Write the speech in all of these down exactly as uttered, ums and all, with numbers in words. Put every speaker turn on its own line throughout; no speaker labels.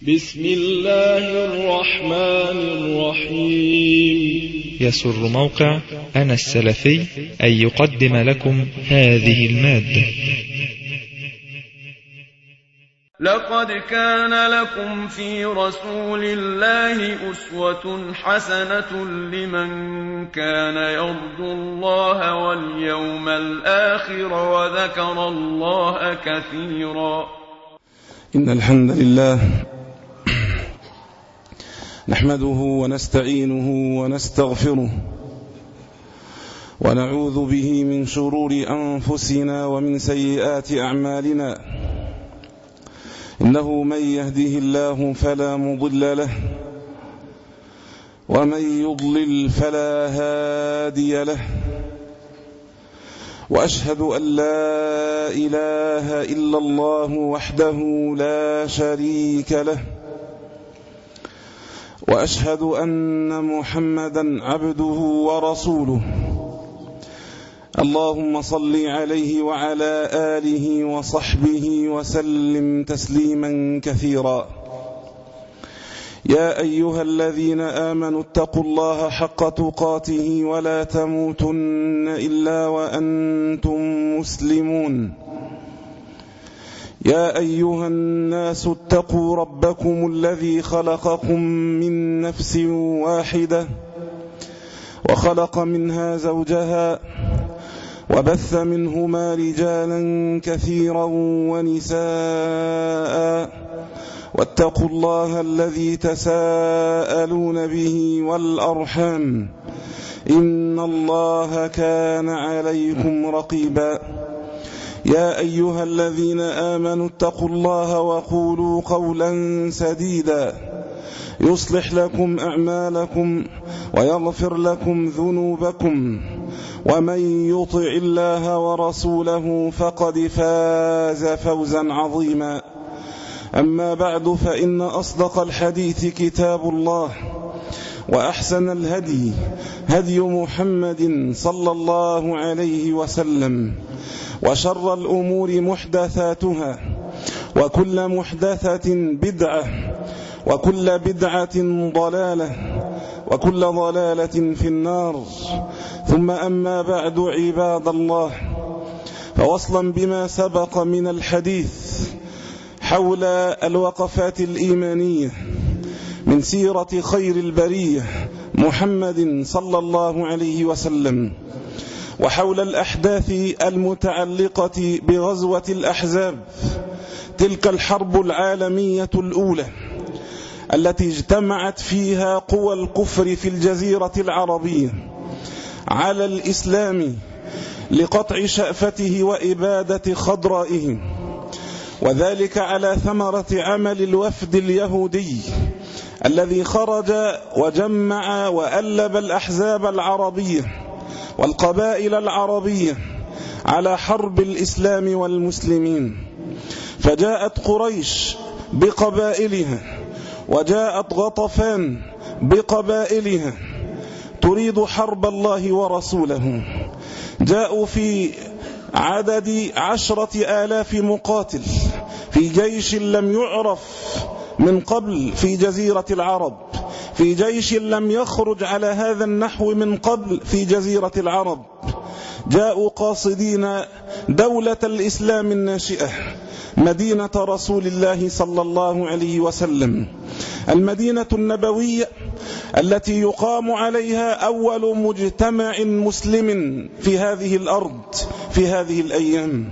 بسم الله الرحمن الرحيم.
يسر موقع أنا السلفي أن يقدم لكم هذه المادة.
لقد كان لكم في رسول الله أسوة حسنة لمن كان يرجو الله واليوم الآخر وذكر الله كثيرا.
إن الحمد لله نحمده ونستعينه ونستغفره ونعوذ به من شرور أنفسنا ومن سيئات أعمالنا. إنه من يهده الله فلا مضل له ومن يضلل فلا هادي له، وأشهد أن لا إله إلا الله وحده لا شريك له، وأشهد أن محمدا عبده ورسوله. اللهم صل عليه وعلى آله وصحبه وسلم تسليما كثيرا. يا أيها الذين آمنوا اتقوا الله حق تقاته ولا تموتن إلا وأنتم مسلمون. يا أيها الناس اتقوا ربكم الذي خلقكم من نفس واحدة وخلق منها زوجها وبث منهما رجالا كثيرا ونساء، واتقوا الله الذي تساءلون به والأرحام إن الله كان عليكم رقيبا. يا أيها الذين آمنوا اتقوا الله وقولوا قولا سديدا يصلح لكم أعمالكم ويغفر لكم ذنوبكم، ومن يطع الله ورسوله فقد فاز فوزا عظيما. أما بعد، فإن أصدق الحديث كتاب الله، وأحسن الهدي هدي محمد صلى الله عليه وسلم، وشر الأمور محدثاتها، وكل محدثة بدعة، وكل بدعة ضلالة، وكل ضلالة في النار. ثم أما بعد، عباد الله، فوصلا بما سبق من الحديث حول الوقفات الإيمانية من سيرة خير البرية محمد صلى الله عليه وسلم، وحول الأحداث المتعلقة بغزوة الأحزاب، تلك الحرب العالمية الأولى التي اجتمعت فيها قوى الكفر في الجزيرة العربية على الإسلام لقطع شأفته وإبادة خضرائه، وذلك على ثمرة عمل الوفد اليهودي الذي خرج وجمع وألب الأحزاب العربية والقبائل العربية على حرب الإسلام والمسلمين. فجاءت قريش بقبائلها، وجاءت غطفان بقبائلها تريد حرب الله ورسوله. جاءوا في عدد عشرة آلاف مقاتل في جيش لم يعرف من قبل في جزيرة العرب، في جيش لم يخرج على هذا النحو من قبل في جزيرة العرب. جاءوا قاصدين دولة الإسلام الناشئة، مدينة رسول الله صلى الله عليه وسلم، المدينة النبوية التي يقام عليها أول مجتمع مسلم في هذه الأرض في هذه الأيام.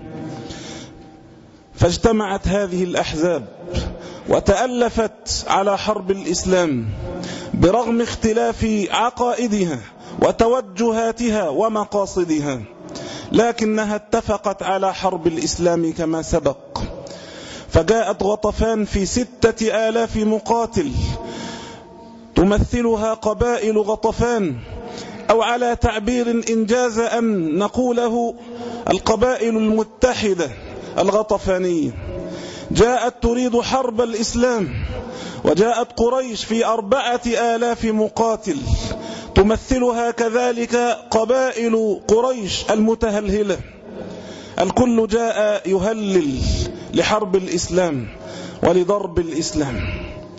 فاجتمعت هذه الأحزاب وتألفت على حرب الإسلام برغم اختلاف عقائدها وتوجهاتها ومقاصدها، لكنها اتفقت على حرب الإسلام كما سبق. فجاءت غطفان في ستة آلاف مقاتل تمثلها قبائل غطفان، أو على تعبير إنجاز أن نقوله القبائل المتحدة الغطفانية. جاءت تريد حرب الإسلام، وجاءت قريش في أربعة آلاف مقاتل تمثلها كذلك قبائل قريش المتهلهلة. الكل جاء يهلل لحرب الإسلام ولضرب الإسلام.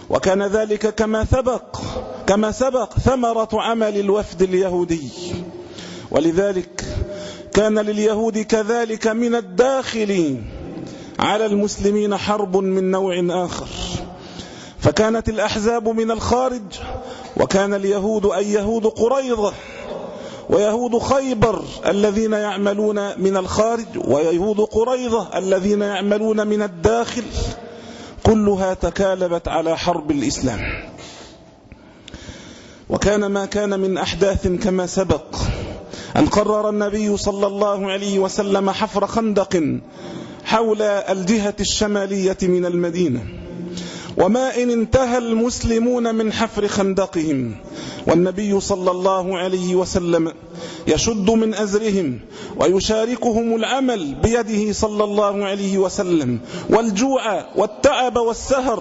وكان ذلك كما سبق كما سبق ثمرة عمل الوفد اليهودي. ولذلك كان لليهود كذلك من الداخل على المسلمين حرب من نوع آخر، فكانت الأحزاب من الخارج، وكان اليهود أي يهود قريظة ويهود خيبر الذين يعملون من الخارج، ويهود قريظة الذين يعملون من الداخل، كلها تكالبت على حرب الإسلام. وكان ما كان من أحداث كما سبق أن قرر النبي صلى الله عليه وسلم حفر خندق حول الجهة الشمالية من المدينة، وما إن انتهى المسلمون من حفر خندقهم والنبي صلى الله عليه وسلم يشد من أزرهم ويشاركهم العمل بيده صلى الله عليه وسلم والجوع والتعب والسهر،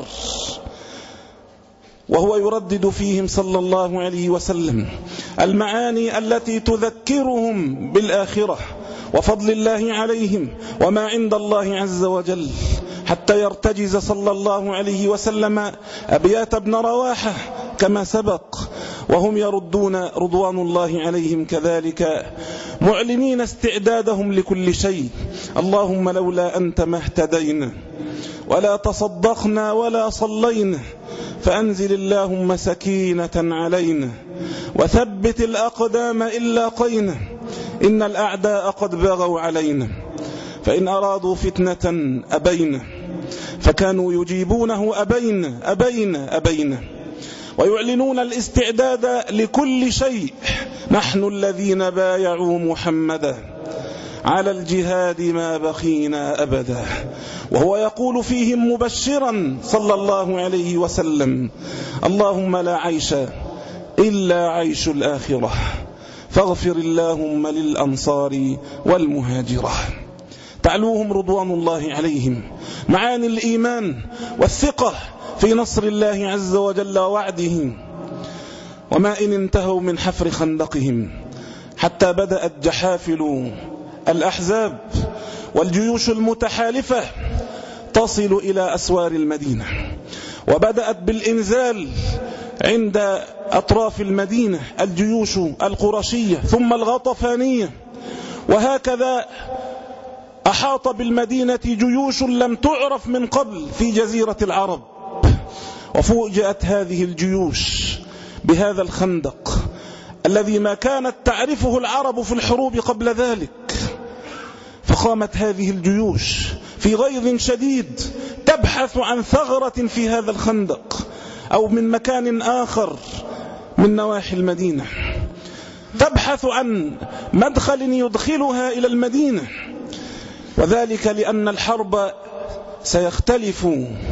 وهو يردد فيهم صلى الله عليه وسلم المعاني التي تذكرهم بالآخرة وفضل الله عليهم وما عند الله عز وجل، حتى يرتجز صلى الله عليه وسلم أبيات ابن رواحة كما سبق، وهم يردون رضوان الله عليهم كذلك معلنين استعدادهم لكل شيء: اللهم لولا أنت ما اهتدينا ولا تصدقنا ولا صلينا، فأنزل اللهم سكينة علينا وثبت الأقدام إن لاقينا، إن الأعداء قد بغوا علينا، فإن أرادوا فتنة أبينا، فكانوا يجيبونه أبين أبين أبين، ويعلنون الاستعداد لكل شيء: نحن الذين بايعوا محمدا على الجهاد ما بخينا أبدا. وهو يقول فيهم مبشرا صلى الله عليه وسلم: اللهم لا عيش إلا عيش الآخرة، فاغفر اللهم للأنصار والمهاجرة. تعلوهم رضوان الله عليهم معاني الإيمان والثقة في نصر الله عز وجل ووعده. وما إن انتهوا من حفر خندقهم حتى بدأت جحافل الأحزاب والجيوش المتحالفة تصل إلى أسوار المدينة، وبدأت بالإنزال عند أطراف المدينة الجيوش القرشية ثم الغطفانية، وهكذا أحاط بالمدينة جيوش لم تعرف من قبل في جزيرة العرب. وفوجئت هذه الجيوش بهذا الخندق الذي ما كانت تعرفه العرب في الحروب قبل ذلك، فقامت هذه الجيوش في غيظ شديد تبحث عن ثغرة في هذا الخندق أو من مكان آخر من نواحي المدينة، تبحث عن مدخل يدخلها إلى المدينة، وذلك لأن الحرب سيختلف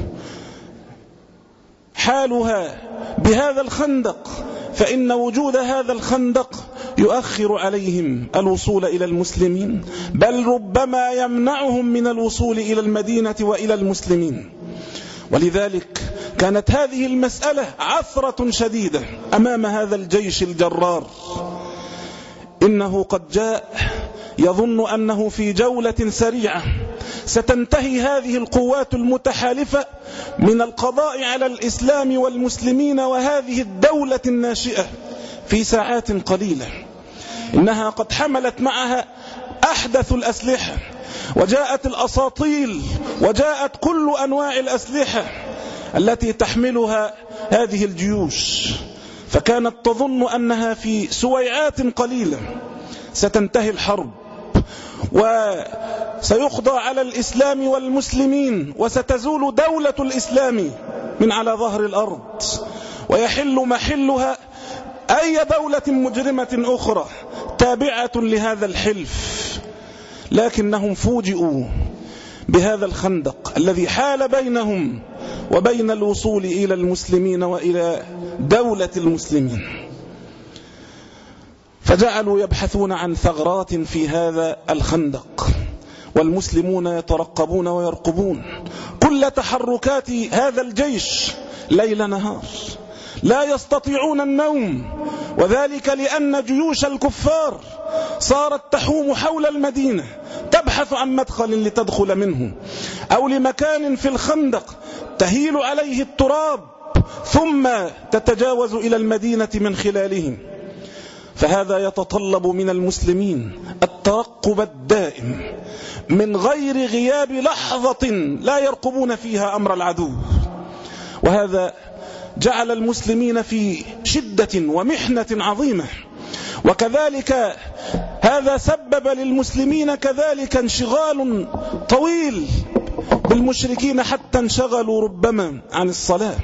حالها بهذا الخندق، فإن وجود هذا الخندق يؤخر عليهم الوصول إلى المسلمين، بل ربما يمنعهم من الوصول إلى المدينة وإلى المسلمين. ولذلك كانت هذه المسألة عثرة شديدة أمام هذا الجيش الجرار. إنه قد جاء يظن أنه في جولة سريعة ستنتهي هذه القوات المتحالفة من القضاء على الإسلام والمسلمين وهذه الدولة الناشئة في ساعات قليلة. إنها قد حملت معها أحدث الأسلحة، وجاءت الأساطيل، وجاءت كل أنواع الأسلحة التي تحملها هذه الجيوش، فكانت تظن أنها في سويعات قليلة ستنتهي الحرب وسيخضع على الإسلام والمسلمين، وستزول دولة الإسلام من على ظهر الأرض، ويحل محلها أي دولة مجرمة أخرى تابعة لهذا الحلف. لكنهم فوجئوا بهذا الخندق الذي حال بينهم وبين الوصول إلى المسلمين وإلى دولة المسلمين، فجعلوا يبحثون عن ثغرات في هذا الخندق، والمسلمون يترقبون ويرقبون كل تحركات هذا الجيش ليل نهار، لا يستطيعون النوم، وذلك لأن جيوش الكفار صارت تحوم حول المدينة تبحث عن مدخل لتدخل منه، أو لمكان في الخندق تهيل عليه التراب ثم تتجاوز إلى المدينة من خلالهم. فهذا يتطلب من المسلمين الترقب الدائم من غير غياب لحظة لا يرقبون فيها أمر العدو، وهذا جعل المسلمين في شدة ومحنة عظيمة. وكذلك هذا سبب للمسلمين كذلك انشغال طويل بالمشركين حتى انشغلوا ربما عن الصلاة.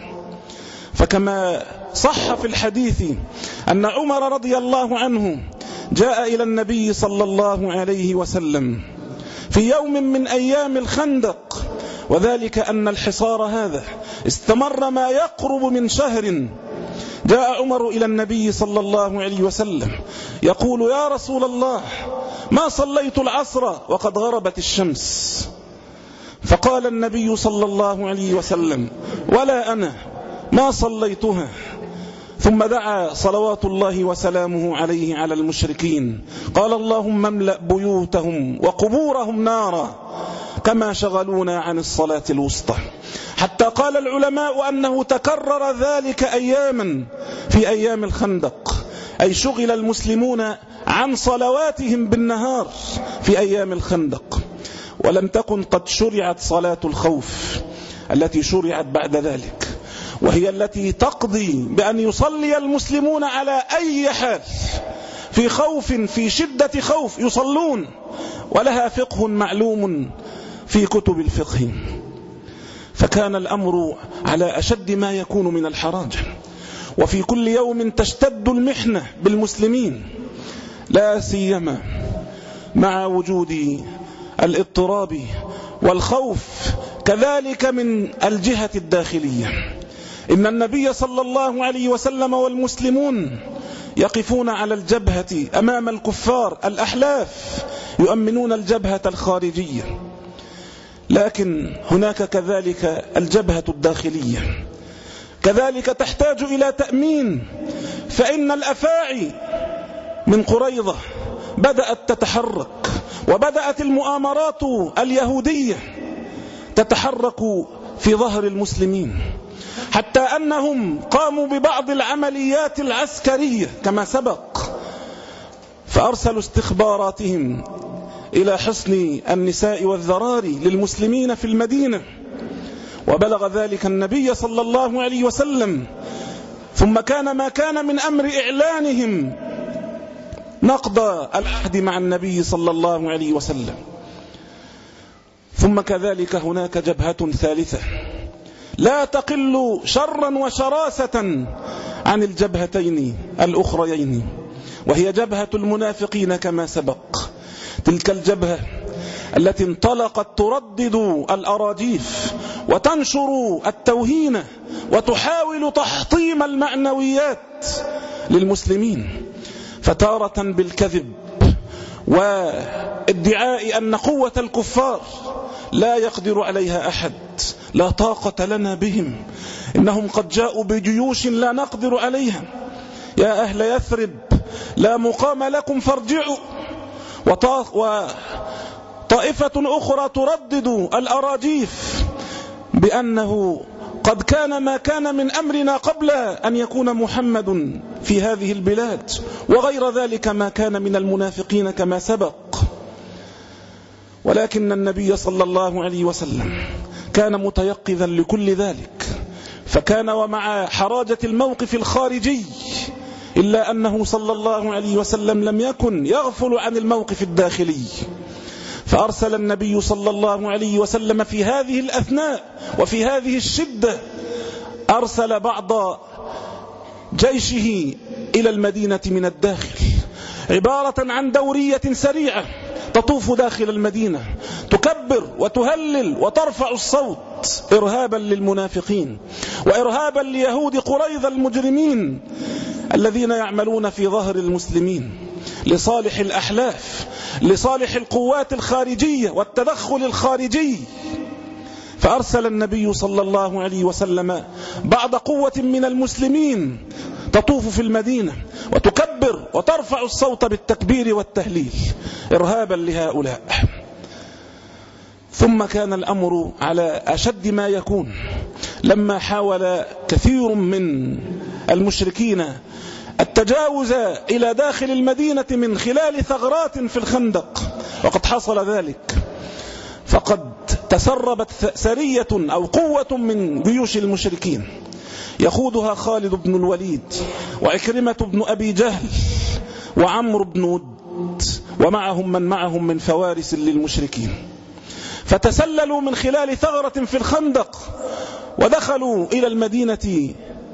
فكما صح في الحديث أن عمر رضي الله عنه جاء إلى النبي صلى الله عليه وسلم في يوم من أيام الخندق، وذلك أن الحصار هذا استمر ما يقرب من شهر. جاء عمر إلى النبي صلى الله عليه وسلم يقول: يا رسول الله، ما صليت العصر وقد غربت الشمس. فقال النبي صلى الله عليه وسلم: ولا أنا ما صليتها. ثم دعا صلوات الله وسلامه عليه على المشركين، قال: اللهم املأ بيوتهم وقبورهم نارا كما شغلونا عن الصلاة الوسطى. حتى قال العلماء أنه تكرر ذلك أياما في أيام الخندق، أي شغل المسلمون عن صلواتهم بالنهار في أيام الخندق. ولم تكن قد شرعت صلاة الخوف التي شرعت بعد ذلك، وهي التي تقضي بأن يصلي المسلمون على أي حال، في خوف في شدة خوف يصلون، ولها فقه معلوم في كتب الفقه. فكان الأمر على أشد ما يكون من الحراج، وفي كل يوم تشتد المحنة بالمسلمين، لا سيما مع وجود الاضطراب والخوف كذلك من الجهة الداخلية. إن النبي صلى الله عليه وسلم والمسلمون يقفون على الجبهة أمام الكفار الأحلاف، يؤمنون الجبهة الخارجية، لكن هناك كذلك الجبهة الداخلية كذلك تحتاج إلى تأمين. فإن الأفاعي من قريظة بدأت تتحرك، وبدأت المؤامرات اليهودية تتحرك في ظهر المسلمين، حتى أنهم قاموا ببعض العمليات العسكرية كما سبق، فأرسلوا استخباراتهم إلى حصن النساء والذراري للمسلمين في المدينة، وبلغ ذلك النبي صلى الله عليه وسلم. ثم كان ما كان من أمر إعلانهم نقض العهد مع النبي صلى الله عليه وسلم. ثم كذلك هناك جبهة ثالثة لا تقل شرا وشراسة عن الجبهتين الأخريين، وهي جبهة المنافقين كما سبق. تلك الجبهة التي انطلقت تردد الأراجيف وتنشر التوهين وتحاول تحطيم المعنويات للمسلمين، فتارة بالكذب وادعاء أن قوة الكفار لا يقدر عليها أحد، لا طاقة لنا بهم، إنهم قد جاءوا بجيوش لا نقدر عليها، يا أهل يثرب لا مقام لكم فارجعوا. وطائفة أخرى تردد الأراجيف بأنه قد كان ما كان من أمرنا قبل أن يكون محمد في هذه البلاد، وغير ذلك ما كان من المنافقين كما سبق. ولكن النبي صلى الله عليه وسلم كان متيقظا لكل ذلك، فكان ومع حراجة الموقف الخارجي إلا أنه صلى الله عليه وسلم لم يكن يغفل عن الموقف الداخلي. فأرسل النبي صلى الله عليه وسلم في هذه الأثناء وفي هذه الشدة، أرسل بعض جيشه إلى المدينة من الداخل، عبارة عن دورية سريعة تطوف داخل المدينة، تكبر وتهلل وترفع الصوت إرهابا للمنافقين وإرهابا ليهود قريظة المجرمين الذين يعملون في ظهر المسلمين لصالح الأحلاف، لصالح القوات الخارجية والتدخل الخارجي. فأرسل النبي صلى الله عليه وسلم بعض قوة من المسلمين تطوف في المدينة وتكبر وترفع الصوت بالتكبير والتهليل إرهابا لهؤلاء. ثم كان الأمر على أشد ما يكون لما حاول كثير من المشركين التجاوز إلى داخل المدينة من خلال ثغرات في الخندق، وقد حصل ذلك، فقد تسربت سرية أو قوة من جيوش المشركين يخوضها خالد بن الوليد وعكرمة بن أبي جهل وعمرو بن ود ومعهم من معهم من فوارس للمشركين، فتسللوا من خلال ثغرة في الخندق ودخلوا إلى المدينة.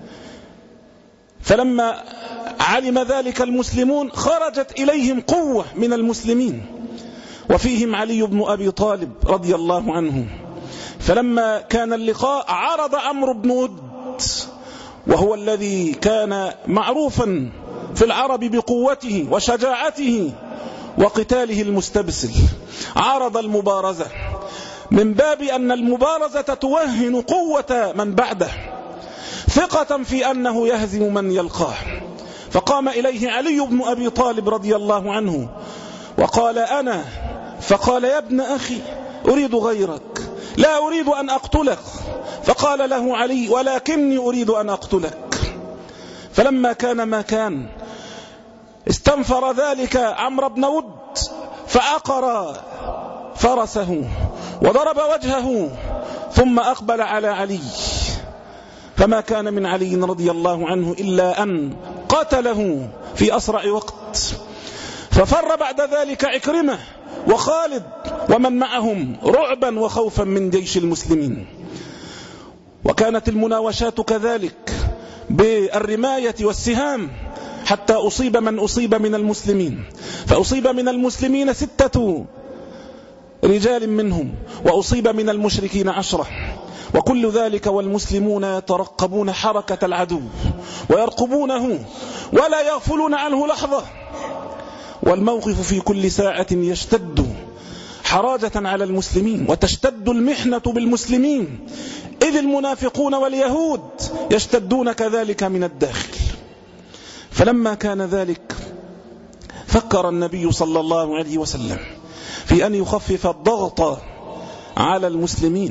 فلما علم ذلك المسلمون خرجت إليهم قوة من المسلمين وفيهم علي بن أبي طالب رضي الله عنه. فلما كان اللقاء عرض عمرو بن ود، وهو الذي كان معروفا في العرب بقوته وشجاعته وقتاله المستبسل، عرض المبارزة من باب أن المبارزة توهن قوة من بعده، ثقة في أنه يهزم من يلقاه. فقام إليه علي بن أبي طالب رضي الله عنه وقال أنا، فقال يا ابن أخي أريد غيرك، لا أريد أن أقتلك. فقال له علي ولكني أريد أن أقتلك. فلما كان ما كان استنفر ذلك عمرو بن ود فعقر فرسه وضرب وجهه ثم أقبل على علي، فما كان من علي رضي الله عنه إلا أن قتله في أسرع وقت. ففر بعد ذلك عكرمة وخالد ومن معهم رعبا وخوفا من جيش المسلمين. وكانت المناوشات كذلك بالرماية والسهام حتى أصيب من أصيب من المسلمين، فأصيب من المسلمين ستة رجال منهم وأصيب من المشركين عشرة، وكل ذلك والمسلمون يترقبون حركة العدو ويرقبونه ولا يغفلون عنه لحظة، والموقف في كل ساعة يشتد حراجة على المسلمين وتشتد المحنة بالمسلمين، إذ المنافقون واليهود يشتدون كذلك من الداخل. فلما كان ذلك فكر النبي صلى الله عليه وسلم في أن يخفف الضغط على المسلمين،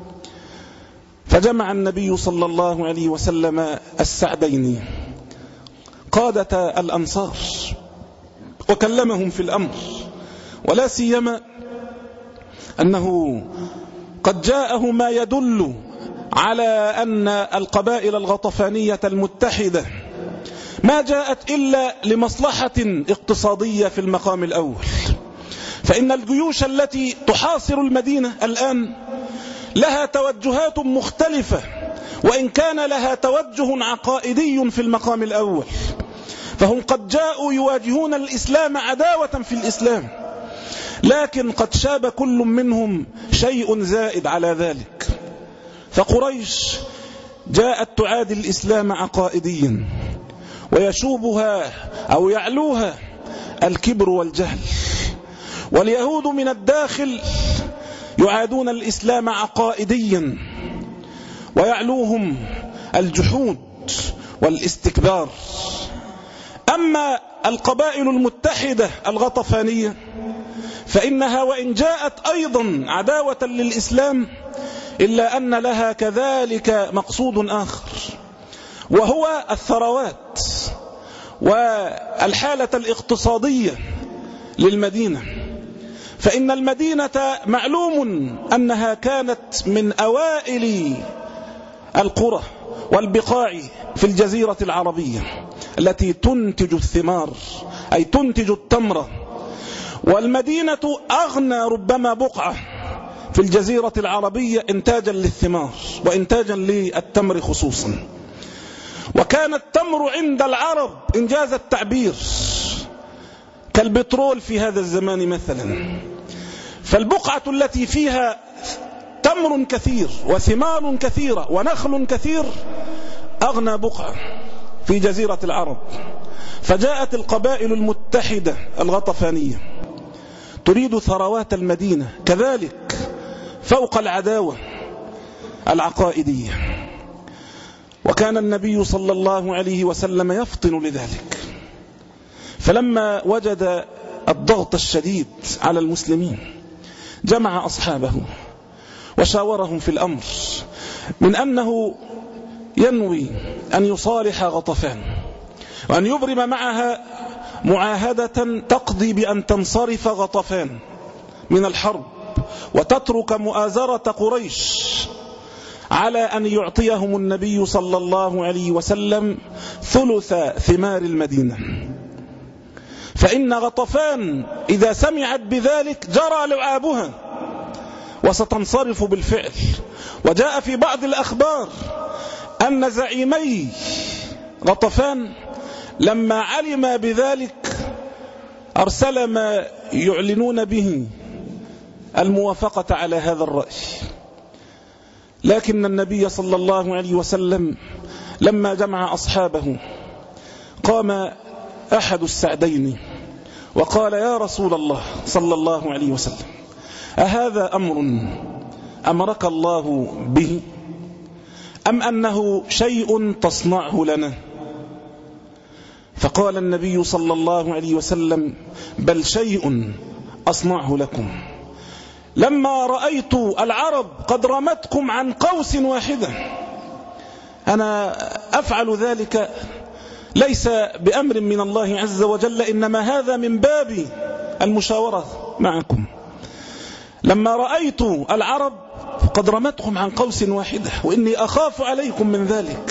فجمع النبي صلى الله عليه وسلم السعدين قادة الأنصار وكلمهم في الأمر، ولا سيما أنه قد جاءه ما يدل على أن القبائل الغطفانية المتحدة ما جاءت إلا لمصلحة اقتصادية في المقام الأول، فإن الجيوش التي تحاصر المدينة الآن لها توجهات مختلفة، وإن كان لها توجه عقائدي في المقام الأول، فهم قد جاءوا يواجهون الإسلام عداوة في الإسلام، لكن قد شاب كل منهم شيء زائد على ذلك. فقريش جاءت تعادي الإسلام عقائديا، ويشوبها أو يعلوها الكبر والجهل، واليهود من الداخل يعادون الإسلام عقائديا ويعلوهم الجحود والاستكبار. أما القبائل المتحدة الغطفانية فإنها وإن جاءت أيضا عداوة للإسلام إلا أن لها كذلك مقصود آخر، وهو الثروات والحالة الاقتصادية للمدينة. فإن المدينة معلوم أنها كانت من أوائل القرى والبقاع في الجزيرة العربية التي تنتج الثمار، أي تنتج التمر، والمدينة أغنى ربما بقعة في الجزيرة العربية إنتاجا للثمار وإنتاجا للتمر خصوصا. وكان التمر عند العرب إنجاز التعبير كالبترول في هذا الزمان مثلا، فالبقعة التي فيها تمر كثير وثمار كثيرة ونخل كثير أغنى بقعة في جزيرة العرب. فجاءت القبائل المتحدة الغطفانية تريد ثروات المدينة كذلك فوق العداوة العقائدية، وكان النبي صلى الله عليه وسلم يفطن لذلك. فلما وجد الضغط الشديد على المسلمين جمع أصحابه وشاورهم في الأمر من أنه ينوي أن يصالح غطفان وأن يبرم معها معاهدة تقضي بأن تنصرف غطفان من الحرب وتترك مؤازرة قريش، على أن يعطيهم النبي صلى الله عليه وسلم ثلث ثمار المدينة. فإن غطفان إذا سمعت بذلك جرى لعابها وستنصرف بالفعل. وجاء في بعض الأخبار أن زعيمي غطفان لما علم بذلك أرسل ما يعلنون به الموافقة على هذا الرأي، لكن النبي صلى الله عليه وسلم لما جمع أصحابه قام أحد السعدين وقال: يا رسول الله صلى الله عليه وسلم، أهذا أمر أمرك الله به أم أنه شيء تصنعه لنا؟ فقال النبي صلى الله عليه وسلم: بل شيء أصنعه لكم. لما رأيت العرب قد رمتكم عن قوس واحدة أنا أفعل ذلك ليس بأمر من الله عز وجل، إنما هذا من باب المشاورة معكم. لما رأيت العرب قد رمتكم عن قوس واحدة وإني أخاف عليكم من ذلك،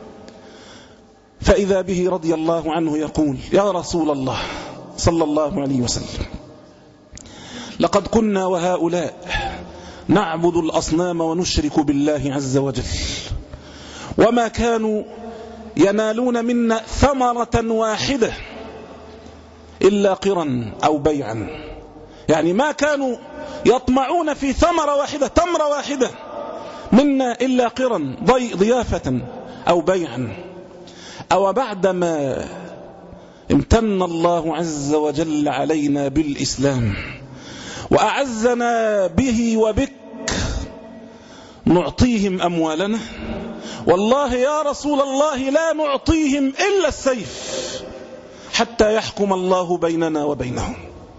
فإذا به رضي الله عنه يقول: يا رسول الله صلى الله عليه وسلم، لقد كنا وهؤلاء نعبد الأصنام ونشرك بالله عز وجل، وما كانوا ينالون منا ثمرة واحدة إلا قرا أو بيعا، يعني ما كانوا يطمعون في ثمرة واحدة تمرة واحدة منا إلا قرا ضيافة أو بيعا. أو بعدما امتن الله عز وجل علينا بالإسلام وأعزنا به وبك نعطيهم أموالنا؟ والله يا رسول الله لا نعطيهم إلا السيف حتى يحكم الله بيننا وبينهم.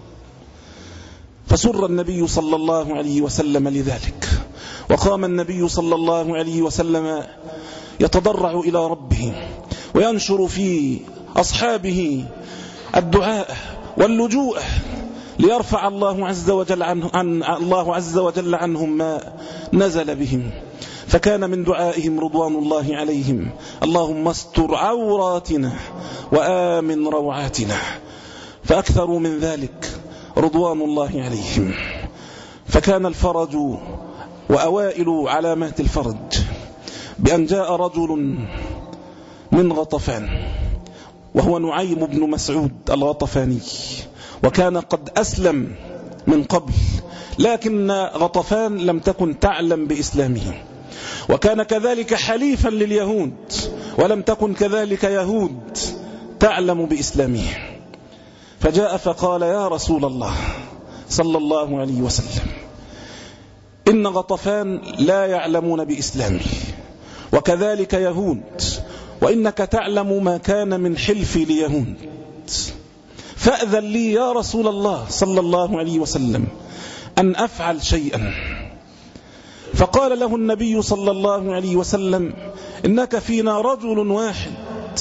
فسر النبي صلى الله عليه وسلم لذلك، وقام النبي صلى الله عليه وسلم يتضرع إلى ربه وينشر في أصحابه الدعاء واللجوء ليرفع الله عز وجل عنه عن الله عز وجل عنهم ما نزل بهم. فكان من دعائهم رضوان الله عليهم: اللهم استر عوراتنا وآمن روعاتنا. فأكثروا من ذلك رضوان الله عليهم. فكان الفرج وأوائل علامات الفرج بأن جاء رجل من غطفان وهو نعيم بن مسعود الغطفاني، وكان قد أسلم من قبل، لكن غطفان لم تكن تعلم بإسلامه، وكان كذلك حليفا لليهود ولم تكن كذلك يهود تعلم بإسلامه. فجاء فقال: يا رسول الله صلى الله عليه وسلم، إن غطفان لا يعلمون بإسلامه وكذلك يهود، وإنك تعلم ما كان من حلفي ليهود، فأذن لي يا رسول الله صلى الله عليه وسلم أن أفعل شيئا. فقال له النبي صلى الله عليه وسلم: إنك فينا رجل واحد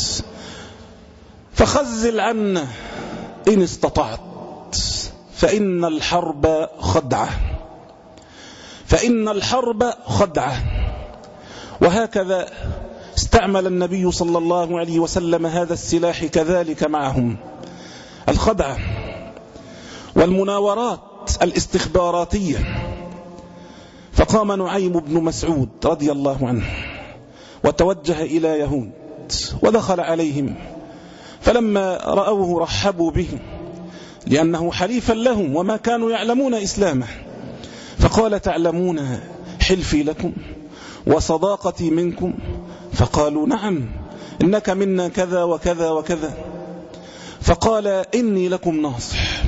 فخزل عنا إن استطعت، فإن الحرب خدعة، فإن الحرب خدعة. وهكذا استعمل النبي صلى الله عليه وسلم هذا السلاح كذلك معهم، الخدعة والمناورات الاستخباراتية. فقام نعيم بن مسعود رضي الله عنه وتوجه إلى يهود ودخل عليهم، فلما رأوه رحبوا به لأنه حليفا لهم وما كانوا يعلمون إسلامه. فقال: تعلمون حلفي لكم وصداقتي منكم؟ فقالوا: نعم، إنك منا كذا وكذا وكذا. فقال: إني لكم ناصح،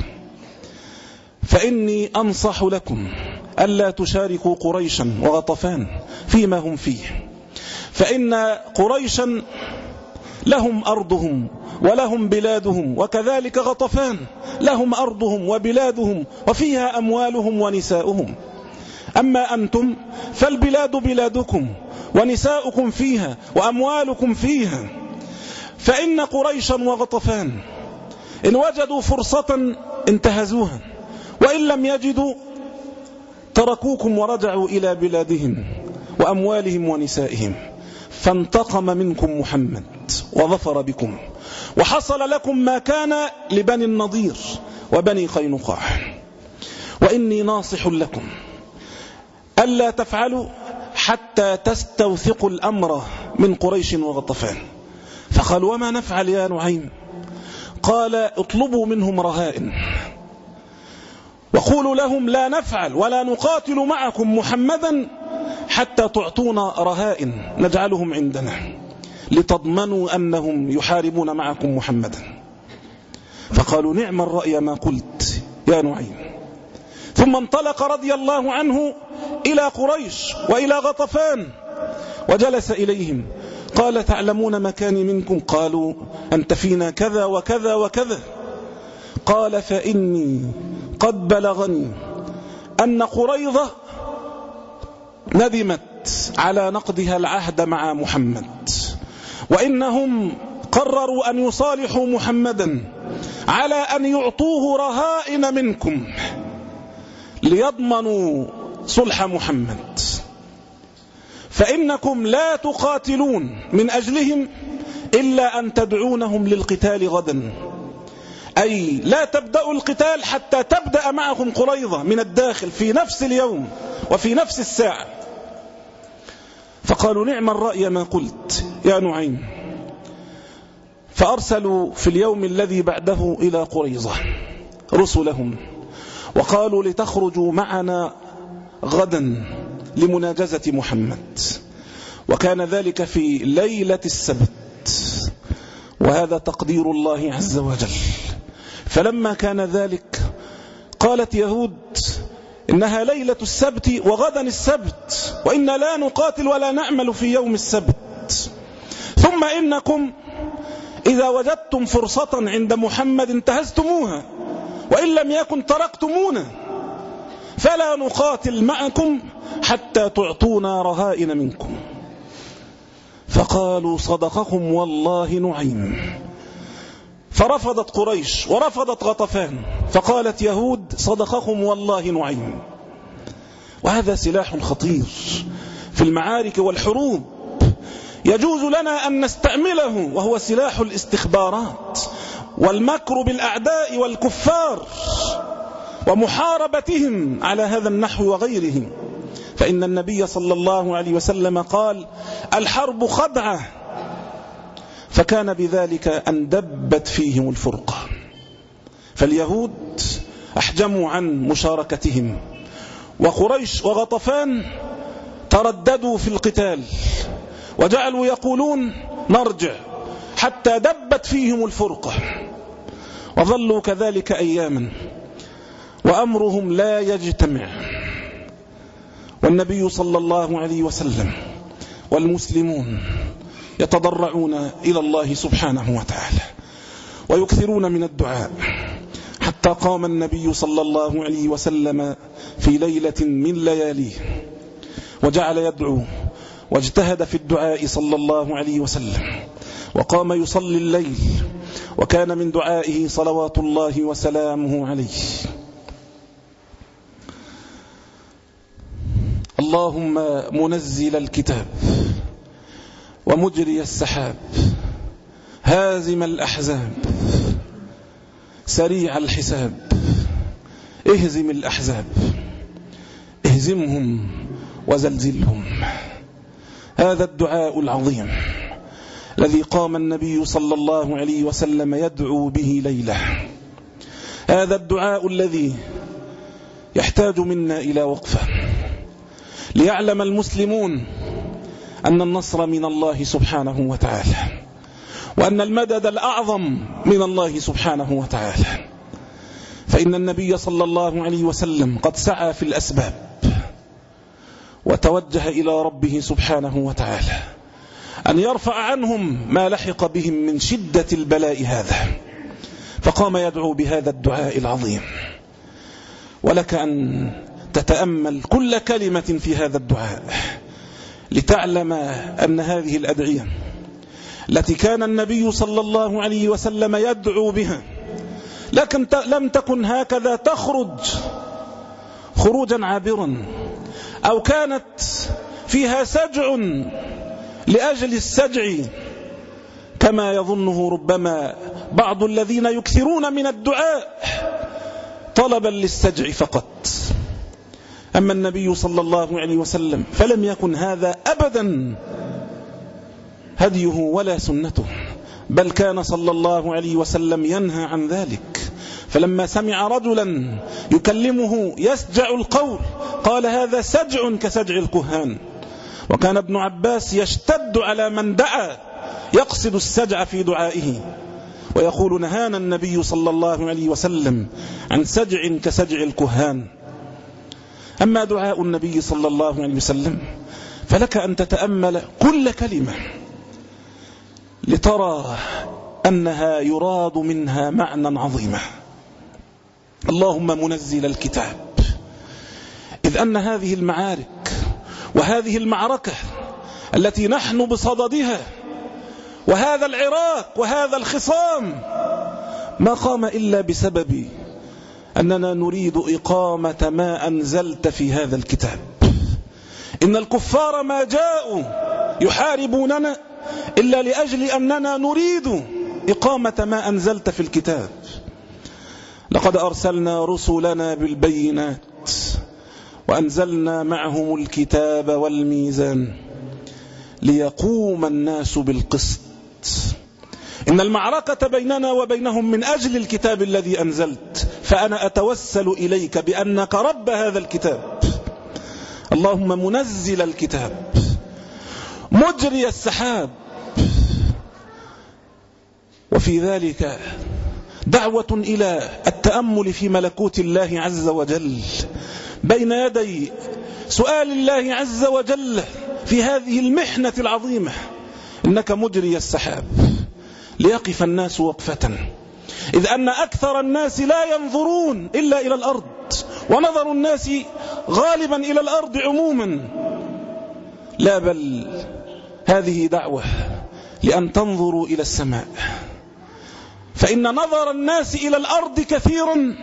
فإني أنصح لكم ألا تشاركوا قريشا وغطفان فيما هم فيه، فإن قريشا لهم أرضهم ولهم بلادهم، وكذلك غطفان لهم أرضهم وبلادهم وفيها أموالهم ونساؤهم. أما أنتم فالبلاد بلادكم ونساؤكم فيها وأموالكم فيها. فإن قريشا وغطفان إن وجدوا فرصة انتهزوها، وإن لم يجدوا تركوكم ورجعوا إلى بلادهم وأموالهم ونسائهم. فانتقم منكم محمد وظفر بكم، وحصل لكم ما كان لبني النضير وبني قينقاع. وإني ناصح لكم ألا تفعلوا حتى تستوثقوا الأمر من قريش وغطفان. فقال: وما نفعل يا نعيم؟ قال: اطلبوا منهم رهائن، وقولوا لهم لا نفعل ولا نقاتل معكم محمدا حتى تعطونا رهائن نجعلهم عندنا لتضمنوا أنهم يحاربون معكم محمدا. فقالوا: نعم الرأي ما قلت يا نعيم. ثم انطلق رضي الله عنه إلى قريش وإلى غطفان وجلس إليهم. قال: تعلمون مكاني منكم؟ قالوا: أنت فينا كذا وكذا وكذا. قال: فإني قد بلغني أن قريظة ندمت على نقضها العهد مع محمد، وإنهم قرروا أن يصالحوا محمدا على أن يعطوه رهائن منكم ليضمنوا صلح محمد، فإنكم لا تقاتلون من أجلهم إلا أن تدعونهم للقتال غدا، أي لا تبدأوا القتال حتى تبدأ معكم قريظة من الداخل في نفس اليوم وفي نفس الساعة. فقالوا: نعم الرأي ما قلت يا نعيم. فأرسلوا في اليوم الذي بعده إلى قريظة رسلهم وقالوا: لتخرجوا معنا غدا لمناجزة محمد. وكان ذلك في ليلة السبت، وهذا تقدير الله عز وجل. فلما كان ذلك قالت يهود: إنها ليلة السبت وغدا السبت، وإنا لا نقاتل ولا نعمل في يوم السبت. ثم إنكم إذا وجدتم فرصة عند محمد انتهزتموها، وإن لم يكن تركتمونا، فلا نقاتل معكم حتى تعطونا رهائن منكم. فقالوا: صدقكم والله نعيم. فرفضت قريش ورفضت غطفان، فقالت يهود: صدقكم والله نعيم. وهذا سلاح خطير في المعارك والحروب، يجوز لنا أن نستعمله، وهو سلاح الاستخبارات والمكر بالأعداء والكفار ومحاربتهم على هذا النحو وغيره. فإن النبي صلى الله عليه وسلم قال: الحرب خدعة، فكان بذلك أن دبت فيهم الفرقة. فاليهود أحجموا عن مشاركتهم، وقريش وغطفان ترددوا في القتال وجعلوا يقولون نرجع، حتى دبت فيهم الفرقة. وظلوا كذلك أياما وأمرهم لا يجتمع، والنبي صلى الله عليه وسلم والمسلمون يتضرعون إلى الله سبحانه وتعالى ويكثرون من الدعاء، حتى قام النبي صلى الله عليه وسلم في ليلة من لياليه وجعل يدعو واجتهد في الدعاء صلى الله عليه وسلم، وقام يصلي الليل، وكان من دعائه صلوات الله وسلامه عليه: اللهم منزل الكتاب ومجري السحاب هازم الأحزاب سريع الحساب اهزم الأحزاب اهزمهم وزلزلهم. هذا الدعاء العظيم الذي قام النبي صلى الله عليه وسلم يدعو به ليلة، هذا الدعاء الذي يحتاج منا إلى وقفة ليعلم المسلمون أن النصر من الله سبحانه وتعالى، وأن المدد الأعظم من الله سبحانه وتعالى. فإن النبي صلى الله عليه وسلم قد سعى في الأسباب وتوجه إلى ربه سبحانه وتعالى أن يرفع عنهم ما لحق بهم من شدة البلاء هذا، فقام يدعو بهذا الدعاء العظيم. ولك أن تتأمل كل كلمة في هذا الدعاء لتعلم أن هذه الأدعية التي كان النبي صلى الله عليه وسلم يدعو بها لكن لم تكن هكذا تخرج خروجا عابرا، أو كانت فيها سجع لأجل السجع كما يظنه ربما بعض الذين يكثرون من الدعاء طلبا للسجع فقط. أما النبي صلى الله عليه وسلم فلم يكن هذا أبدا هديه ولا سنته، بل كان صلى الله عليه وسلم ينهى عن ذلك. فلما سمع رجلا يكلمه يسجع القول قال هذا سجع كسجع الكهان. وكان ابن عباس يشتد على من دعا يقصد السجع في دعائه ويقول نهانا النبي صلى الله عليه وسلم عن سجع كسجع الكهان. أما دعاء النبي صلى الله عليه وسلم فلك أن تتأمل كل كلمة لترى أنها يراد منها معنى عظيما. اللهم منزل الكتاب، إذ أن هذه المعارك وهذه المعركة التي نحن بصددها وهذا العراك وهذا الخصام ما قام إلا بسبب أننا نريد إقامة ما أنزلت في هذا الكتاب. إن الكفار ما جاءوا يحاربوننا إلا لأجل أننا نريد إقامة ما أنزلت في الكتاب. لقد أرسلنا رسلنا بالبينات وأنزلنا معهم الكتاب والميزان ليقوم الناس بالقسط. إن المعركة بيننا وبينهم من أجل الكتاب الذي أنزلت، فأنا أتوسل إليك بأنك رب هذا الكتاب. اللهم منزل الكتاب مجري السحاب. وفي ذلك دعوة إلى التأمل في ملكوت الله عز وجل بين يدي سؤال الله عز وجل في هذه المحنة العظيمة. إنك مجري السحاب ليقف الناس وقفة، إذ أن أكثر الناس لا ينظرون إلا إلى الأرض، ونظر الناس غالبا إلى الأرض عموما. لا، بل هذه دعوة لأن تنظروا إلى السماء، فإن نظر الناس إلى الأرض كثيرا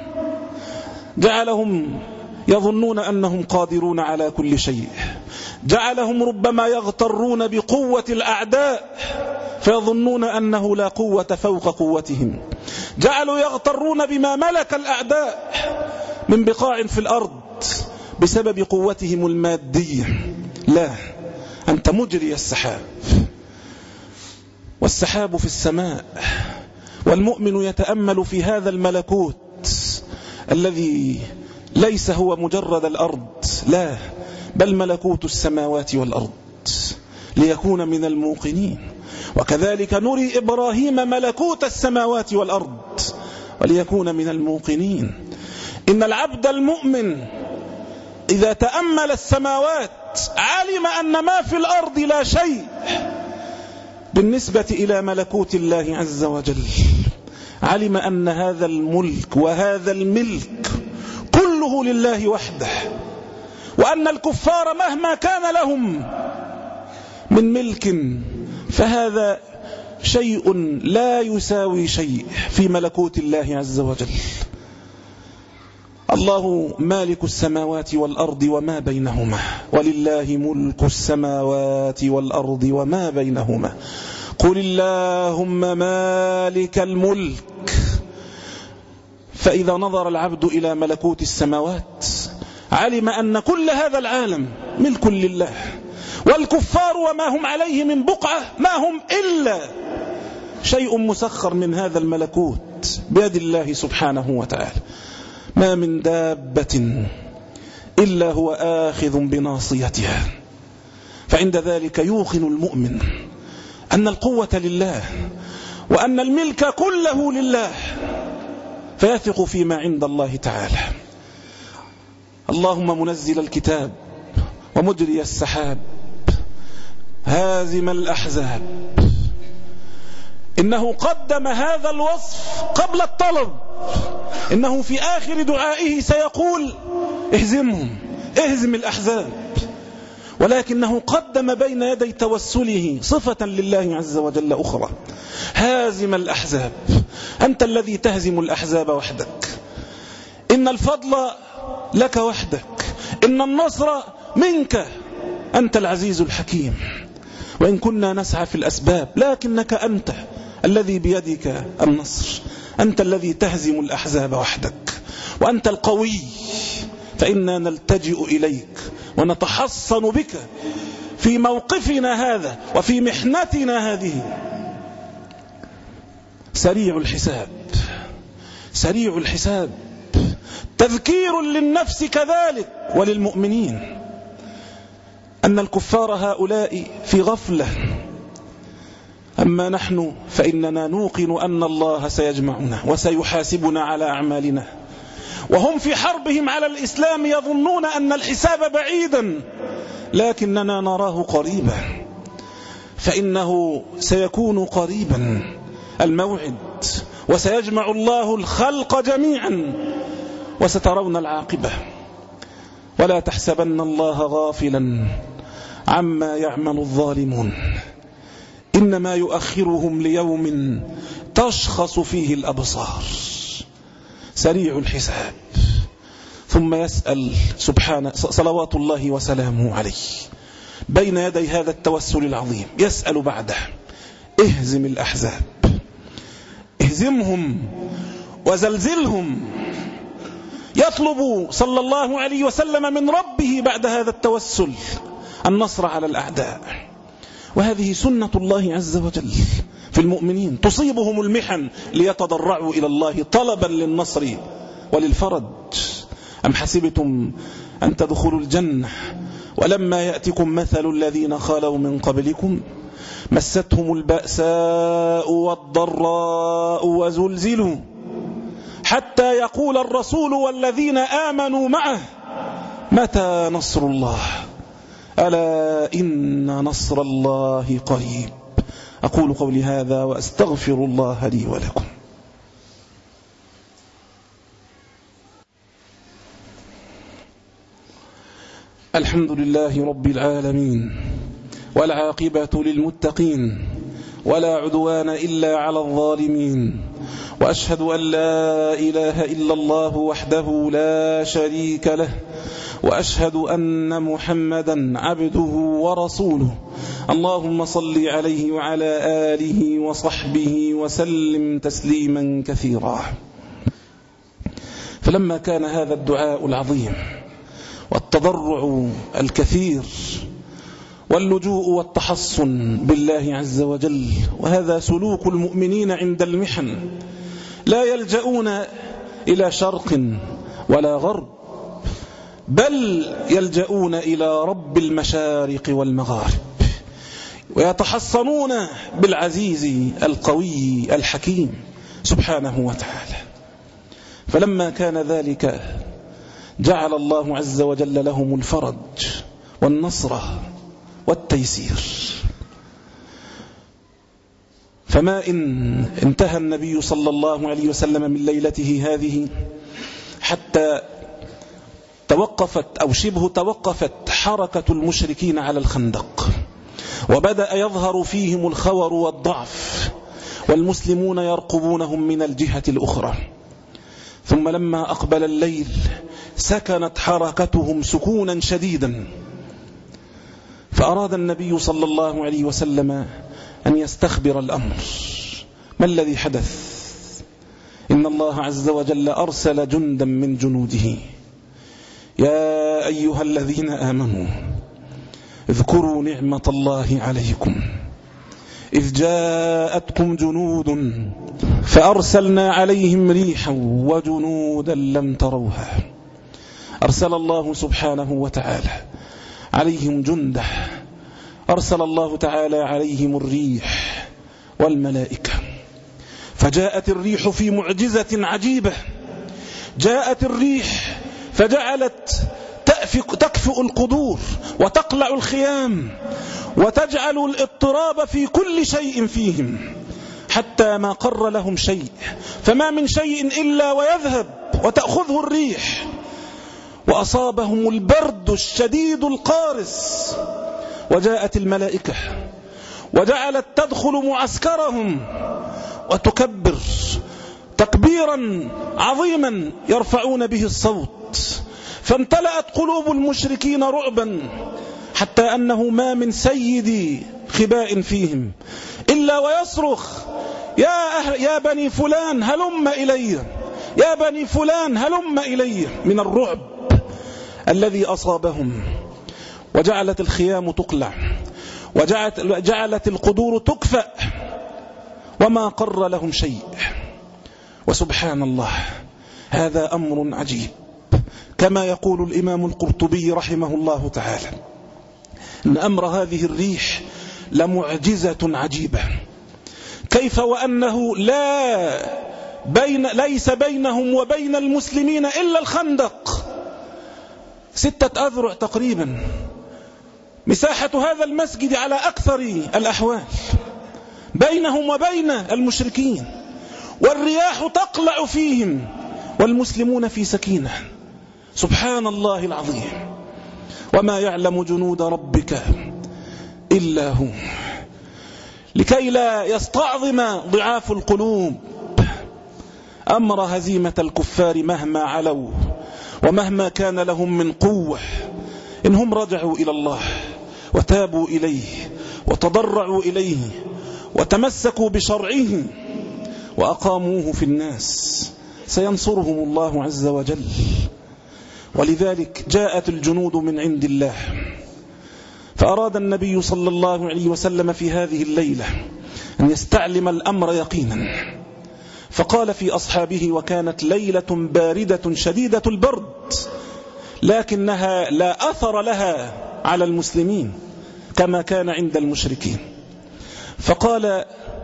جعلهم يظنون أنهم قادرون على كل شيء، جعلهم ربما يغترون بقوة الأعداء فيظنون أنه لا قوة فوق قوتهم، جعلوا يغترون بما ملك الأعداء من بقاع في الأرض بسبب قوتهم المادية. لا، أنت مجري السحاب، والسحاب في السماء، والمؤمن يتأمل في هذا الملكوت الذي ليس هو مجرد الأرض، لا، بل ملكوت السماوات والأرض ليكون من الموقنين. وكذلك نري إبراهيم ملكوت السماوات والأرض وليكون من الموقنين. إن العبد المؤمن إذا تأمل السماوات علم أن ما في الأرض لا شيء بالنسبة إلى ملكوت الله عز وجل، علم أن هذا الملك وهذا الملك كله لله وحده، وأن الكفار مهما كان لهم من ملك فهذا شيء لا يساوي شيء في ملكوت الله عز وجل. الله مالك السماوات والأرض وما بينهما، ولله ملك السماوات والأرض وما بينهما. قل اللهم مالك الملك. فإذا نظر العبد إلى ملكوت السماوات علم أن كل هذا العالم ملك لله، والكفار وما هم عليه من بقعة ما هم إلا شيء مسخر من هذا الملكوت بيد الله سبحانه وتعالى. ما من دابة إلا هو آخذ بناصيتها. فعند ذلك يوقن المؤمن أن القوة لله وأن الملك كله لله، فيثق فيما عند الله تعالى. اللهم منزل الكتاب ومجري السحاب هازم الأحزاب. إنه قدم هذا الوصف قبل الطلب. إنه في آخر دعائه سيقول اهزمهم، اهزم الأحزاب. ولكنه قدم بين يدي توسله صفة لله عز وجل أخرى: هازم الأحزاب. أنت الذي تهزم الأحزاب وحدك، إن الفضل لك وحدك، إن النصر منك، أنت العزيز الحكيم. وإن كنا نسعى في الأسباب لكنك أنت الذي بيدك النصر، أنت الذي تهزم الأحزاب وحدك، وأنت القوي، فإنا نلتجئ إليك ونتحصن بك في موقفنا هذا وفي محنتنا هذه. سريع الحساب، سريع الحساب، تذكير للنفس كذلك وللمؤمنين أن الكفار هؤلاء في غفلة، أما نحن فإننا نوقن أن الله سيجمعنا وسيحاسبنا على أعمالنا، وهم في حربهم على الإسلام يظنون أن الحساب بعيدا، لكننا نراه قريبا، فإنه سيكون قريبا الموعد، وسيجمع الله الخلق جميعا وسترون العاقبة. ولا تحسبن الله غافلا عما يعمل الظالمون، إنما يؤخرهم ليوم تشخص فيه الأبصار. سريع الحساب. ثم يسأل سبحانه صلوات الله وسلامه عليه بين يدي هذا التوسل العظيم، يسأل بعده: اهزم الأحزاب، اهزمهم وزلزلهم. يطلب صلى الله عليه وسلم من ربه بعد هذا التوسل النصر على الأعداء. وهذه سنة الله عز وجل في المؤمنين، تصيبهم المحن ليتضرعوا إلى الله طلبا للنصر وللفرج. أم حسبتم أن تدخلوا الجنة ولما يأتكم مثل الذين خالوا من قبلكم مستهم البأساء والضراء وزلزلوا حتى يقول الرسول والذين آمنوا معه متى نصر الله ألا إن نصر الله قريب. أقول قولي هذا وأستغفر الله لي ولكم. الحمد لله رب العالمين، والعاقبة للمتقين، ولا عدوان إلا على الظالمين، وأشهد أن لا إله إلا الله وحده لا شريك له، وأشهد أن محمدا عبده ورسوله. اللهم صل عليه وعلى آله وصحبه وسلم تسليما كثيرا. فلما كان هذا الدعاء العظيم والتضرع الكثير واللجوء والتحصن بالله عز وجل، وهذا سلوك المؤمنين عند المحن، لا يلجؤون إلى شرق ولا غرب، بل يلجؤون إلى رب المشارق والمغارب، ويتحصنون بالعزيز القوي الحكيم سبحانه وتعالى. فلما كان ذلك جعل الله عز وجل لهم الفرج والنصر والتيسير. فما إن انتهى النبي صلى الله عليه وسلم من ليلته هذه حتى توقفت أو شبه توقفت حركة المشركين على الخندق، وبدأ يظهر فيهم الخور والضعف، والمسلمون يرقبونهم من الجهة الأخرى. ثم لما أقبل الليل سكنت حركتهم سكونا شديدا، فأراد النبي صلى الله عليه وسلم أن يستخبر الأمر. ما الذي حدث؟ إن الله عز وجل أرسل جندا من جنوده: يا أيها الذين آمنوا اذكروا نعمة الله عليكم إذ جاءتكم جنود فأرسلنا عليهم ريحا وجنودا لم تروها. أرسل الله سبحانه وتعالى عليهم جنده، أرسل الله تعالى عليهم الريح والملائكة. فجاءت الريح في معجزة عجيبة، جاءت الريح فجعلت تكفئ القدور وتقلع الخيام وتجعل الاضطراب في كل شيء فيهم، حتى ما قر لهم شيء، فما من شيء إلا ويذهب وتأخذه الريح. وأصابهم البرد الشديد القارس، وجاءت الملائكة وجعلت تدخل معسكرهم وتكبر تكبيرا عظيما يرفعون به الصوت، فامتلأت قلوب المشركين رعبا، حتى أنه ما من سيد خباء فيهم إلا ويصرخ: يا, أهل يا بني فلان هلم إلي، يا بني فلان هلم إلي، من الرعب الذي أصابهم. وجعلت الخيام تقلع، وجعلت القدور تكفأ، وما قر لهم شيء. وسبحان الله، هذا أمر عجيب، كما يقول الإمام القرطبي رحمه الله تعالى: إن أمر هذه الريح لمعجزة عجيبة، كيف وأنه لا بين ليس بينهم وبين المسلمين إلا الخندق، ستة أذرع تقريبا، مساحة هذا المسجد على أكثر الأحوال، بينهم وبين المشركين، والرياح تقلع فيهم والمسلمون في سكينة. سبحان الله العظيم، وما يعلم جنود ربك إلا هو. لكي لا يستعظم ضعاف القلوب أمر هزيمة الكفار مهما علوا ومهما كان لهم من قوة، إنهم رجعوا إلى الله وتابوا إليه وتضرعوا إليه وتمسكوا بشرعه وأقاموه في الناس، سينصرهم الله عز وجل. ولذلك جاءت الجنود من عند الله، فأراد النبي صلى الله عليه وسلم في هذه الليلة أن يستعلم الأمر يقينا، فقال في أصحابه: وكانت ليلة باردة شديدة البرد، لكنها لا أثر لها على المسلمين كما كان عند المشركين. فقال: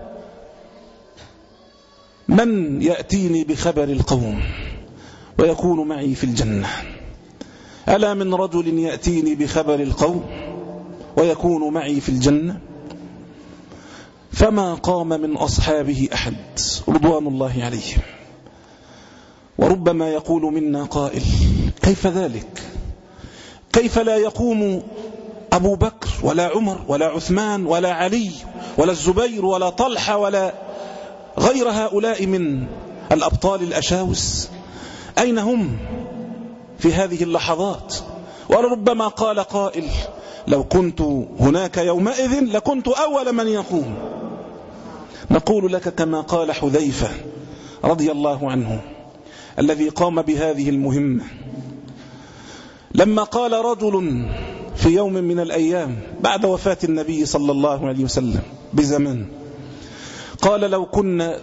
من يأتيني بخبر القوم ويكون معي في الجنة؟ ألا من رجل يأتيني بخبر القوم ويكون معي في الجنة؟ فما قام من أصحابه أحد رضوان الله عليهم. وربما يقول منا قائل: كيف ذلك؟ كيف لا يقوم أبو بكر ولا عمر ولا عثمان ولا علي ولا الزبير ولا طلحة ولا غير هؤلاء من الأبطال الأشاوس؟ أين هم في هذه اللحظات؟ وربما قال قائل: لو كنت هناك يومئذ لكنت أول من يقوم. نقول لك كما قال حذيفة رضي الله عنه الذي قام بهذه المهمة، لما قال رجل في يوم من الأيام بعد وفاة النبي صلى الله عليه وسلم بزمان، قال: لو كنا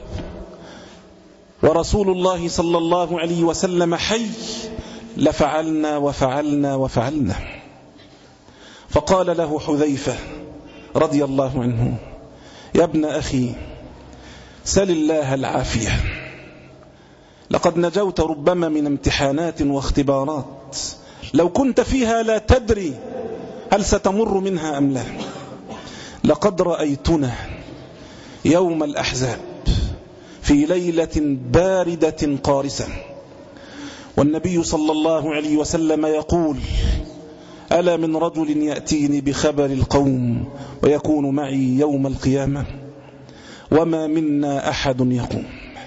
ورسول الله صلى الله عليه وسلم حي لفعلنا وفعلنا وفعلنا. فقال له حذيفة رضي الله عنه: يا ابن أخي، سل الله العافية، لقد نجوت ربما من امتحانات واختبارات لو كنت فيها لا تدري هل ستمر منها أم لا. لقد رأيتنا يوم الأحزاب في ليلة باردة قارسة، والنبي صلى الله عليه وسلم يقول: ألا من رجل يأتيني بخبر القوم ويكون معي يوم القيامة؟ وما منا أحد يقوم.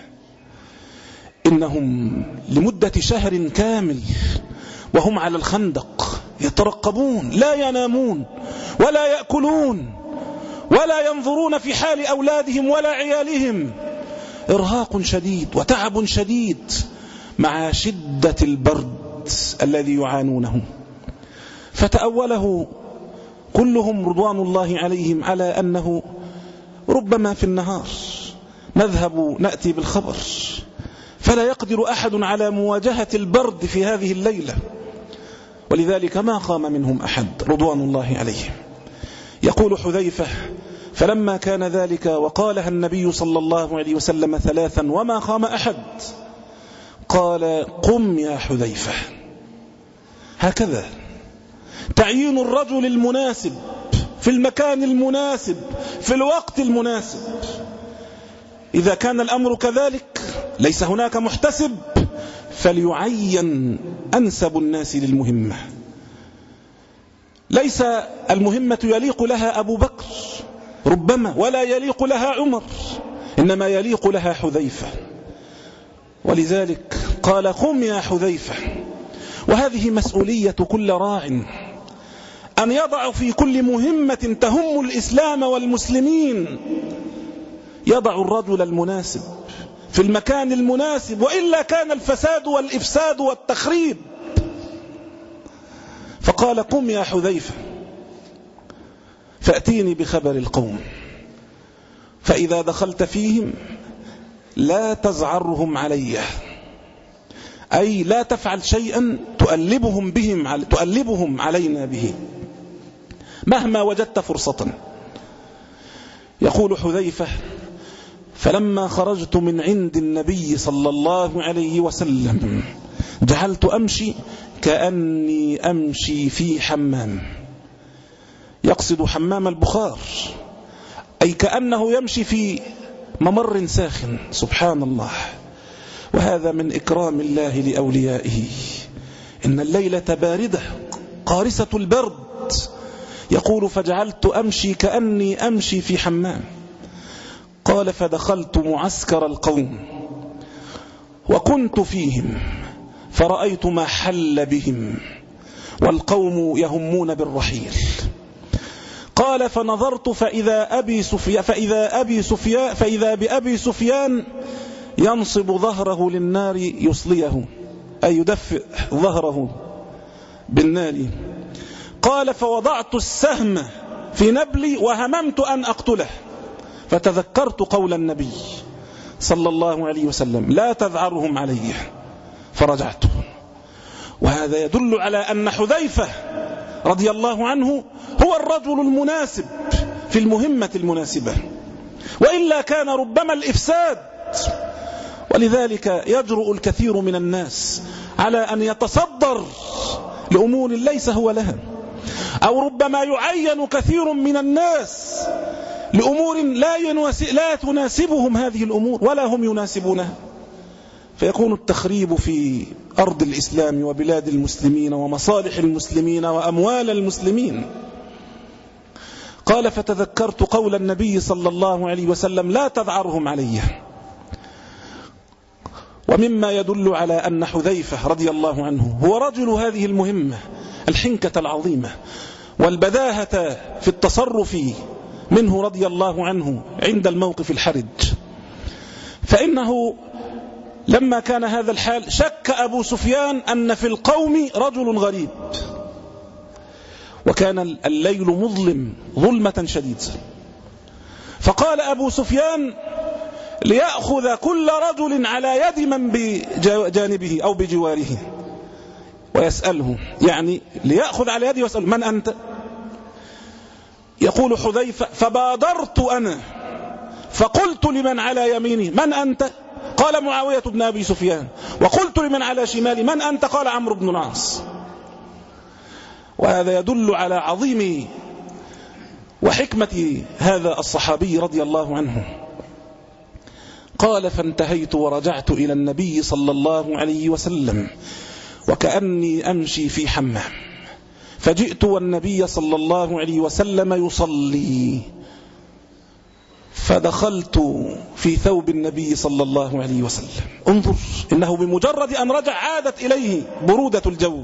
إنهم لمدة شهر كامل وهم على الخندق يترقبون، لا ينامون ولا يأكلون ولا ينظرون في حال أولادهم ولا عيالهم، إرهاق شديد وتعب شديد مع شدة البرد الذي يعانونه. فتأوله كلهم رضوان الله عليهم على أنه ربما في النهار نذهب نأتي بالخبر، فلا يقدر أحد على مواجهة البرد في هذه الليلة، ولذلك ما قام منهم أحد رضوان الله عليهم. يقول حذيفة: فلما كان ذلك وقالها النبي صلى الله عليه وسلم ثلاثا وما قام أحد، قال: قم يا حذيفة. هكذا تعيين الرجل المناسب في المكان المناسب في الوقت المناسب. إذا كان الأمر كذلك ليس هناك محتسب، فليعين أنسب الناس للمهمة. ليس المهمة يليق لها أبو بكر ربما، ولا يليق لها عمر، إنما يليق لها حذيفة. ولذلك قال قم يا حذيفة. وهذه مسؤولية كل راع، أن يضع في كل مهمة تهم الإسلام والمسلمين، يضع الرجل المناسب في المكان المناسب، وإلا كان الفساد والإفساد والتخريب. فقال قم يا حذيفة فأتيني بخبر القوم، فإذا دخلت فيهم لا تزعرهم علي، أي لا تفعل شيئا تؤلبهم, بهم تؤلبهم علينا به مهما وجدت فرصة. يقول حذيفة فلما خرجت من عند النبي صلى الله عليه وسلم جعلت أمشي كأني أمشي في حمام، يقصد حمام البخار، أي كأنه يمشي في ممر ساخن. سبحان الله، وهذا من إكرام الله لأوليائه. إن الليلة باردة قارسة البرد، يقول فجعلت أمشي كأني أمشي في حمام. قال فدخلت معسكر القوم وكنت فيهم فرأيت ما حل بهم والقوم يهمون بالرحيل. قال فنظرت فإذا أبي سفيان فإذا أبي سفيان فإذا بأبي سفيان ينصب ظهره للنار يصليه، أي يدفئ ظهره بالنار. قال فوضعت السهم في نبلي وهممت أن أقتله، فتذكرت قول النبي صلى الله عليه وسلم لا تذعرهم علي، فرجعت. وهذا يدل على أن حذيفة رضي الله عنه هو الرجل المناسب في المهمة المناسبة، وإلا كان ربما الإفساد. ولذلك يجرؤ الكثير من الناس على أن يتصدر لأمور ليس هو لها، أو ربما يعين كثير من الناس لأمور لا, لا تناسبهم هذه الأمور ولا هم يناسبونها، فيكون التخريب في أرض الإسلام وبلاد المسلمين ومصالح المسلمين وأموال المسلمين. قال فتذكرت قول النبي صلى الله عليه وسلم لا تذعرهم علي. ومما يدل على أن حذيفة رضي الله عنه هو رجل هذه المهمة، الحنكة العظيمة والبداهة في التصرف منه رضي الله عنه عند الموقف الحرج. فإنه لما كان هذا الحال شك أبو سفيان أن في القوم رجل غريب، وكان الليل مظلم ظلمة شديدة. فقال أبو سفيان ليأخذ كل رجل على يد من بجانبه أو بجواره ويسأله، يعني ليأخذ على يده ويسأله من أنت؟ يقول حذيفة فبادرت أنا فقلت لمن على يمينه من أنت؟ قال معاوية بن أبي سفيان. وقلت لمن على شمالي من أنت؟ قال عمرو بن العاص. وهذا يدل على عظيم وحكمة هذا الصحابي رضي الله عنه. قال فانتهيت ورجعت إلى النبي صلى الله عليه وسلم وكأني أمشي في حمام، فجئت والنبي صلى الله عليه وسلم يصلي، فدخلت في ثوب النبي صلى الله عليه وسلم. انظر، إنه بمجرد أن رجع عادت إليه برودة الجو.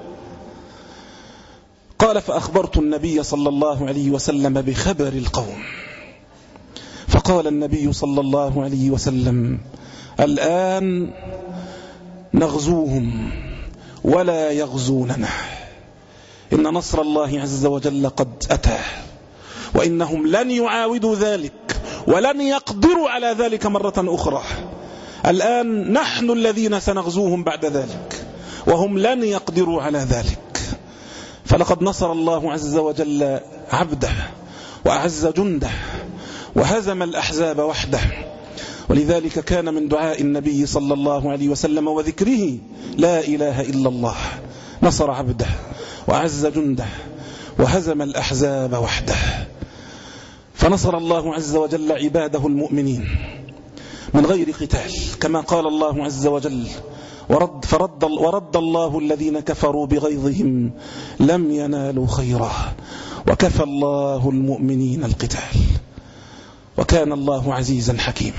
قال فأخبرت النبي صلى الله عليه وسلم بخبر القوم، فقال النبي صلى الله عليه وسلم الآن نغزوهم ولا يغزوننا، إن نصر الله عز وجل قد أتى، وإنهم لن يعاودوا ذلك ولن يقدروا على ذلك مرة أخرى. الآن نحن الذين سنغزوهم بعد ذلك، وهم لن يقدروا على ذلك. فلقد نصر الله عز وجل عبده وأعز جنده وهزم الأحزاب وحده. ولذلك كان من دعاء النبي صلى الله عليه وسلم وذكره لا إله إلا الله، نصر عبده وأعز جنده وهزم الأحزاب وحده. فنصر الله عز وجل عباده المؤمنين من غير قتال، كما قال الله عز وجل ورد, فرد ورد الله الذين كفروا بغيظهم لم ينالوا خيرا وكفى الله المؤمنين القتال وكان الله عزيزا حكيما.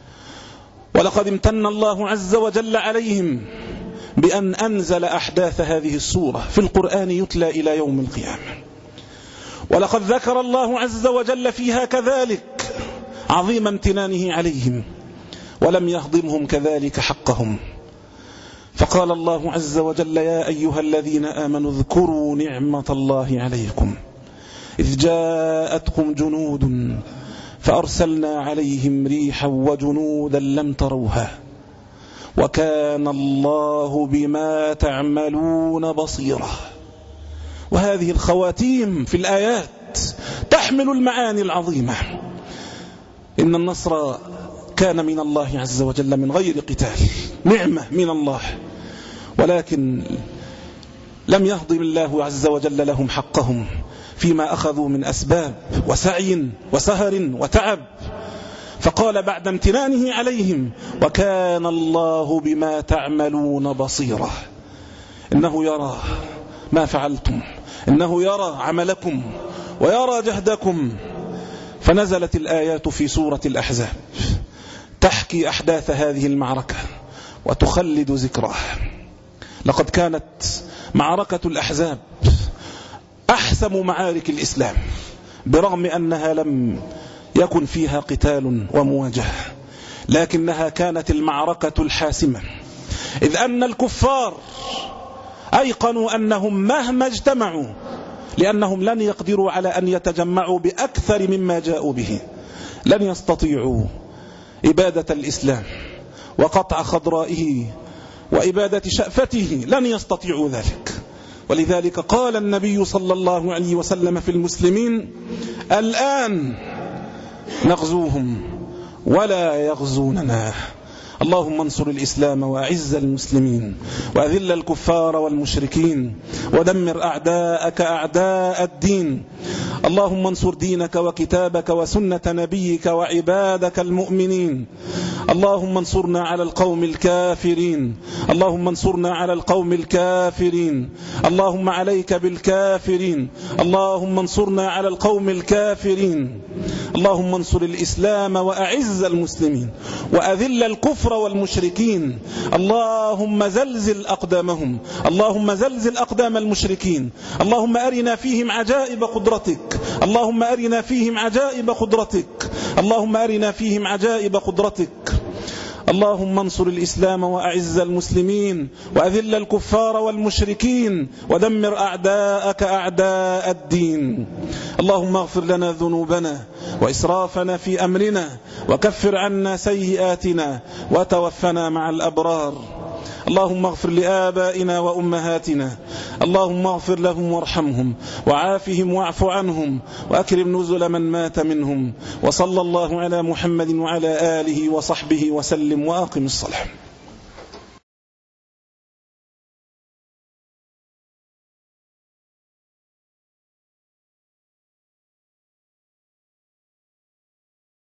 ولقد امتن الله عز وجل عليهم بأن أنزل أحداث هذه السورة في القرآن يتلى إلى يوم القيامة. ولقد ذكر الله عز وجل فيها كذلك عظيم امتنانه عليهم ولم يهضمهم كذلك حقهم، فقال الله عز وجل: يا أيها الذين آمنوا اذكروا نعمة الله عليكم إذ جاءتكم جنود فأرسلنا عليهم ريحا وجنودا لم تروها وكان الله بما تعملون بصيرا. وهذه الخواتيم في الآيات تحمل المعاني العظيمة. إن النصر كان من الله عز وجل من غير قتال، نعمة من الله، ولكن لم يهضم الله عز وجل لهم حقهم فيما أخذوا من أسباب وسعي وسهر وتعب، فقال بعد امتنانه عليهم: وكان الله بما تعملون بصيرا. إنه يرى ما فعلتم، إنه يرى عملكم ويرى جهدكم. فنزلت الآيات في سورة الأحزاب تحكي أحداث هذه المعركة وتخلد ذكراها. لقد كانت معركة الأحزاب أحسم معارك الإسلام برغم أنها لم يكن فيها قتال ومواجهة، لكنها كانت المعركة الحاسمة، إذ أن الكفار أيقنوا أنهم مهما اجتمعوا، لأنهم لن يقدروا على أن يتجمعوا بأكثر مما جاءوا به، لن يستطيعوا إبادة الإسلام وقطع خضرائه وإبادة شأفته، لن يستطيعوا ذلك. ولذلك قال النبي صلى الله عليه وسلم في المسلمين: الآن نغزوهم ولا يغزوننا. اللهم انصر الإسلام وأعز المسلمين وأذل الكفار والمشركين ودمر أعداءك أعداء الدين. اللهم انصر دينك وكتابك وسنة نبيك وعبادك المؤمنين. اللهم انصرنا على القوم الكافرين، اللهم انصرنا على القوم الكافرين، اللهم عليك بالكافرين، اللهم انصرنا على القوم الكافرين. اللهم انصر الإسلام وأعز المسلمين وأذل الكفر والمشركين. اللهم زلزل أقدامهم، اللهم زلزل أقدام المشركين. اللهم أرنا فيهم عجائب قدرتك، اللهم أرنا فيهم عجائب قدرتك، اللهم أرنا فيهم عجائب قدرتك. اللهم انصر الإسلام وأعز المسلمين وأذل الكفار والمشركين ودمر أعداءك أعداء الدين. اللهم اغفر لنا ذنوبنا وإسرافنا في أمرنا وكفر عنا سيئاتنا وتوفنا مع الأبرار. اللهم اغفر لآبائنا وأمهاتنا، اللهم اغفر لهم وارحمهم وعافهم واعف عنهم وأكرم نزل من مات منهم. وصلى الله على محمد وعلى آله وصحبه وسلم وأقم الصلاة.